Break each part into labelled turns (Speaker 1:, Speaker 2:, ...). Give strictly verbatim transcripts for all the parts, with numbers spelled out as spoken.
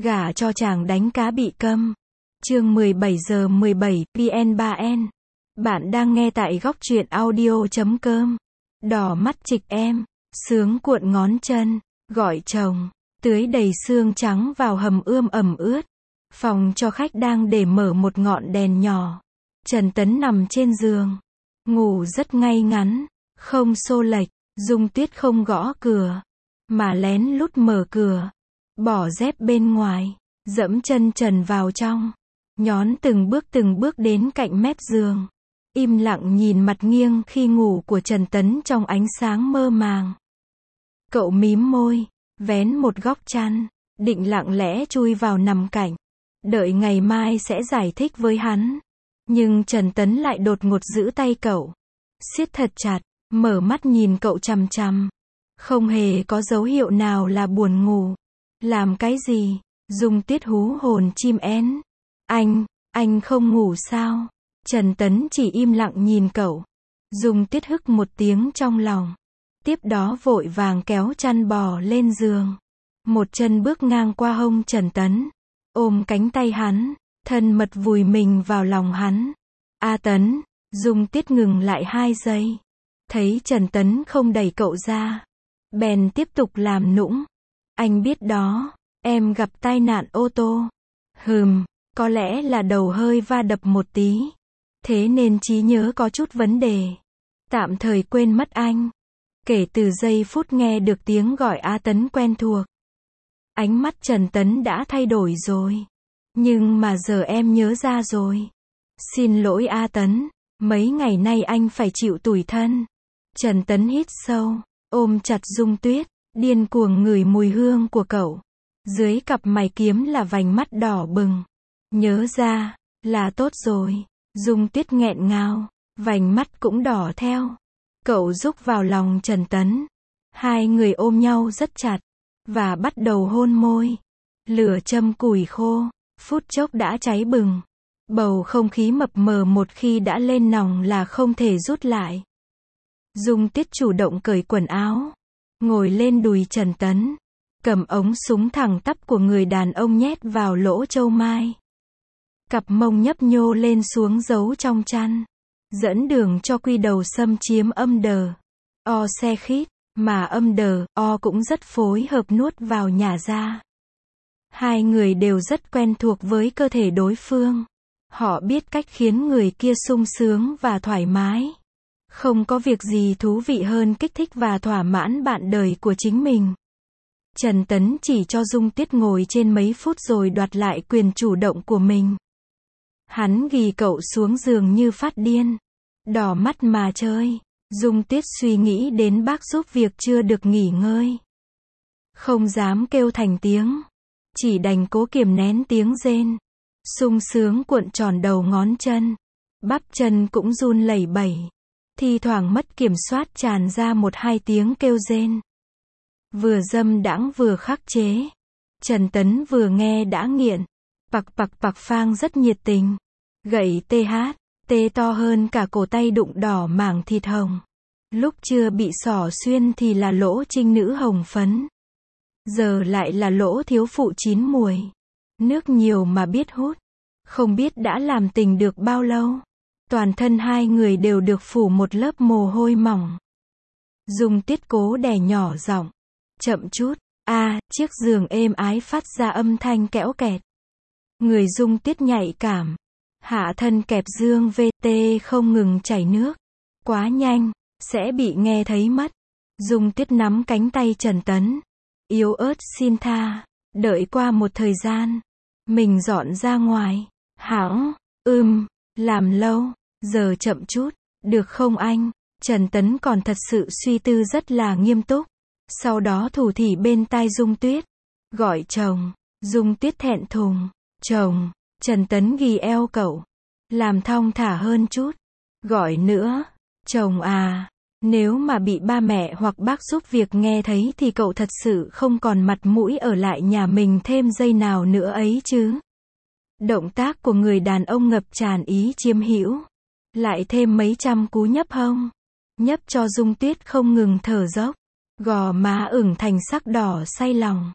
Speaker 1: Gả cho chàng đánh cá bị câm. Chương mười bảy giờ mười bảy P N ba N. Bạn đang nghe tại góc truyện audio chấm com. Đỏ mắt trịch em, sướng cuộn ngón chân, gọi chồng, tưới đầy xương trắng vào hầm ươm ẩm ướt. Phòng cho khách đang để mở một ngọn đèn nhỏ. Trần Tấn nằm trên giường, ngủ rất ngay ngắn, không xô lệch. Dung Tuyết không gõ cửa, mà lén lút mở cửa, bỏ dép bên ngoài, dẫm chân trần vào trong, nhón từng bước từng bước đến cạnh mép giường, im lặng nhìn mặt nghiêng khi ngủ của Trần Tấn trong ánh sáng mơ màng. Cậu mím môi, vén một góc chăn, định lặng lẽ chui vào nằm cạnh, đợi ngày mai sẽ giải thích với hắn. Nhưng Trần Tấn lại đột ngột giữ tay cậu, siết thật chặt, mở mắt nhìn cậu chằm chằm. Không hề có dấu hiệu nào là buồn ngủ. Làm cái gì? Dung Tuyết hú hồn chim én. Anh, anh không ngủ sao? Trần Tấn chỉ im lặng nhìn cậu. Dung Tuyết hức một tiếng trong lòng. Tiếp đó vội vàng kéo chăn bò lên giường. Một chân bước ngang qua hông Trần Tấn, ôm cánh tay hắn, thân mật vùi mình vào lòng hắn. A Tấn, Dung Tuyết ngừng lại hai giây. Thấy Trần Tấn không đẩy cậu ra, bèn tiếp tục làm nũng. Anh biết đó, em gặp tai nạn ô tô. Hừm, có lẽ là đầu hơi va đập một tí. Thế nên trí nhớ có chút vấn đề. Tạm thời quên mất anh. Kể từ giây phút nghe được tiếng gọi A Tấn quen thuộc, ánh mắt Trần Tấn đã thay đổi rồi. Nhưng mà giờ em nhớ ra rồi. Xin lỗi A Tấn, mấy ngày nay anh phải chịu tủi thân. Trần Tấn hít sâu, ôm chặt Dung Tuyết, điên cuồng ngửi mùi hương của cậu. Dưới cặp mày kiếm là vành mắt đỏ bừng. Nhớ ra, là tốt rồi. Dung Tuyết nghẹn ngào, vành mắt cũng đỏ theo. Cậu rúc vào lòng Trần Tấn. Hai người ôm nhau rất chặt, và bắt đầu hôn môi. Lửa châm củi khô, phút chốc đã cháy bừng. Bầu không khí mập mờ một khi đã lên nòng là không thể rút lại. Dung Tuyết chủ động cởi quần áo, ngồi lên đùi Trần Tấn, cầm ống súng thẳng tắp của người đàn ông nhét vào lỗ châu mai. Cặp mông nhấp nhô lên xuống giấu trong chăn, dẫn đường cho quy đầu xâm chiếm âm đờ, o xe khít, mà âm đờ, o cũng rất phối hợp nuốt vào nhả ra. Hai người đều rất quen thuộc với cơ thể đối phương. Họ biết cách khiến người kia sung sướng và thoải mái. Không có việc gì thú vị hơn kích thích và thỏa mãn bạn đời của chính mình. Trần Tấn chỉ cho Dung Tuyết ngồi trên mấy phút rồi đoạt lại quyền chủ động của mình. Hắn ghì cậu xuống giường như phát điên. Đỏ mắt mà chơi. Dung Tuyết suy nghĩ đến bác giúp việc chưa được nghỉ ngơi. Không dám kêu thành tiếng. Chỉ đành cố kiềm nén tiếng rên. Sung sướng cuộn tròn đầu ngón chân. Bắp chân cũng run lẩy bẩy. Thi thoảng mất kiểm soát tràn ra một hai tiếng kêu rên. Vừa dâm đãng vừa khắc chế. Trần Tấn vừa nghe đã nghiện. Pặc pặc pặc phang rất nhiệt tình. Gậy tê hát, tê to hơn cả cổ tay đụng đỏ mảng thịt hồng. Lúc chưa bị xỏ xuyên thì là lỗ trinh nữ hồng phấn. Giờ lại là lỗ thiếu phụ chín muồi. Nước nhiều mà biết hút. Không biết đã làm tình được bao lâu. Toàn thân hai người đều được phủ một lớp mồ hôi mỏng. Dung Tuyết cố đè nhỏ giọng. Chậm chút. A, à, chiếc giường êm ái phát ra âm thanh kẽo kẹt. Người Dung Tuyết nhạy cảm. Hạ thân kẹp dương vê tê không ngừng chảy nước. Quá nhanh, sẽ bị nghe thấy mất. Dung Tuyết nắm cánh tay Trần Tấn. Yếu ớt xin tha. Đợi qua một thời gian. Mình dọn ra ngoài. Hảo, ưm, làm lâu. Giờ chậm chút, được không anh? Trần Tấn còn thật sự suy tư rất là nghiêm túc. Sau đó thủ thỉ bên tai Dung Tuyết. Gọi chồng. Dung Tuyết thẹn thùng. Chồng. Trần Tấn ghì eo cậu. Làm thong thả hơn chút. Gọi nữa. Chồng à. Nếu mà bị ba mẹ hoặc bác giúp việc nghe thấy thì cậu thật sự không còn mặt mũi ở lại nhà mình thêm giây nào nữa ấy chứ. Động tác của người đàn ông ngập tràn ý chiếm hữu. Lại thêm mấy trăm cú nhấp hông. Nhấp cho Dung Tuyết không ngừng thở dốc. Gò má ửng thành sắc đỏ say lòng.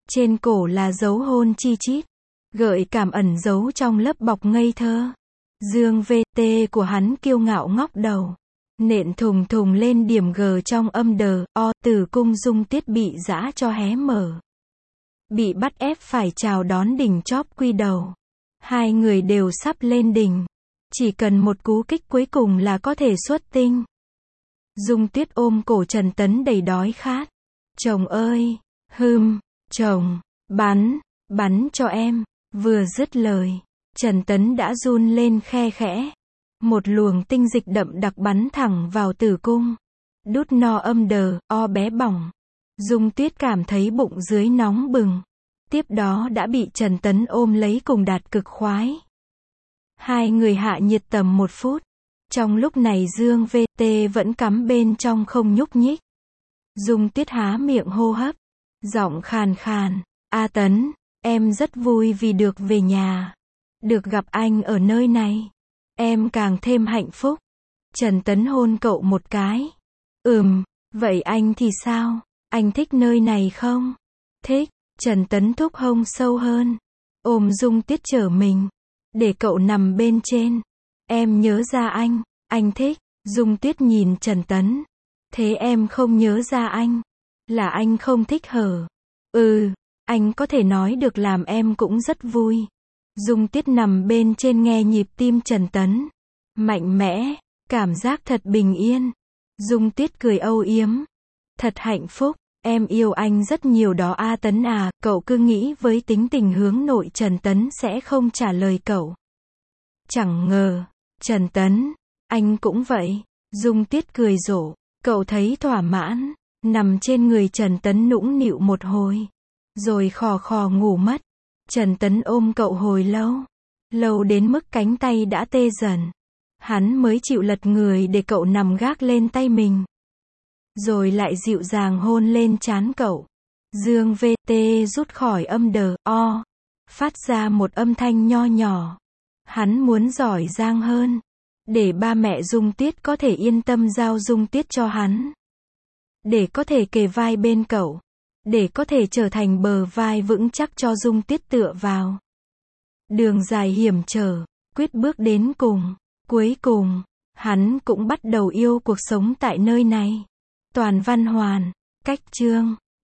Speaker 1: Trên cổ là dấu hôn chi chít, gợi cảm ẩn giấu trong lớp bọc ngây thơ. Dương vê tê của hắn kiêu ngạo ngóc đầu, nện thùng thùng lên điểm G trong âm đờ, O, tử cung Dung Tiết bị giã cho hé mở. Bị bắt ép phải chào đón đỉnh chóp quy đầu. Hai người đều sắp lên đỉnh. Chỉ cần một cú kích cuối cùng là có thể xuất tinh. Dung Tuyết ôm cổ Trần Tấn đầy đói khát. Chồng ơi, hừm, chồng, bắn, bắn cho em. Vừa dứt lời, Trần Tấn đã run lên khe khẽ. Một luồng tinh dịch đậm đặc bắn thẳng vào tử cung. Đút no âm đờ, O bé bỏng. Dung Tuyết cảm thấy bụng dưới nóng bừng. Tiếp đó đã bị Trần Tấn ôm lấy cùng đạt cực khoái. Hai người hạ nhiệt tầm một phút. Trong lúc này Dương vê tê vẫn cắm bên trong không nhúc nhích. Dung Tuyết há miệng hô hấp. Giọng khàn khàn. A Tấn, em rất vui vì được về nhà. Được gặp anh ở nơi này. Em càng thêm hạnh phúc. Trần Tấn hôn cậu một cái. Ừm, vậy anh thì sao? Anh thích nơi này không? Thích. Trần Tấn thúc hông sâu hơn. Ôm Dung Tuyết trở mình. Để cậu nằm bên trên. Em nhớ ra anh. Anh thích. Dung Tuyết nhìn Trần Tấn. Thế em không nhớ ra anh. Là anh không thích hở. Ừ, anh có thể nói được làm em cũng rất vui. Dung Tuyết nằm bên trên nghe nhịp tim Trần Tấn. Mạnh mẽ. Cảm giác thật bình yên. Dung Tuyết cười âu yếm. Thật hạnh phúc. Em yêu anh rất nhiều đó A Tấn à, cậu cứ nghĩ với tính tình hướng nội Trần Tấn sẽ không trả lời cậu. Chẳng ngờ, Trần Tấn, anh cũng vậy. Dung Tuyết cười rộ, cậu thấy thỏa mãn, nằm trên người Trần Tấn nũng nịu một hồi, rồi khò khò ngủ mất. Trần Tấn ôm cậu hồi lâu, lâu đến mức cánh tay đã tê dần. Hắn mới chịu lật người để cậu nằm gác lên tay mình. Rồi lại dịu dàng hôn lên trán cậu. Dương vê tê rút khỏi âm đờ, O, phát ra một âm thanh nho nhỏ. Hắn muốn giỏi giang hơn, để ba mẹ Dung Tuyết có thể yên tâm giao Dung Tuyết cho hắn. Để có thể kề vai bên cậu. Để có thể trở thành bờ vai vững chắc cho Dung Tuyết tựa vào. Đường dài hiểm trở, quyết bước đến cùng. Cuối cùng, hắn cũng bắt đầu yêu cuộc sống tại nơi này. Toàn văn hoàn, cách chương.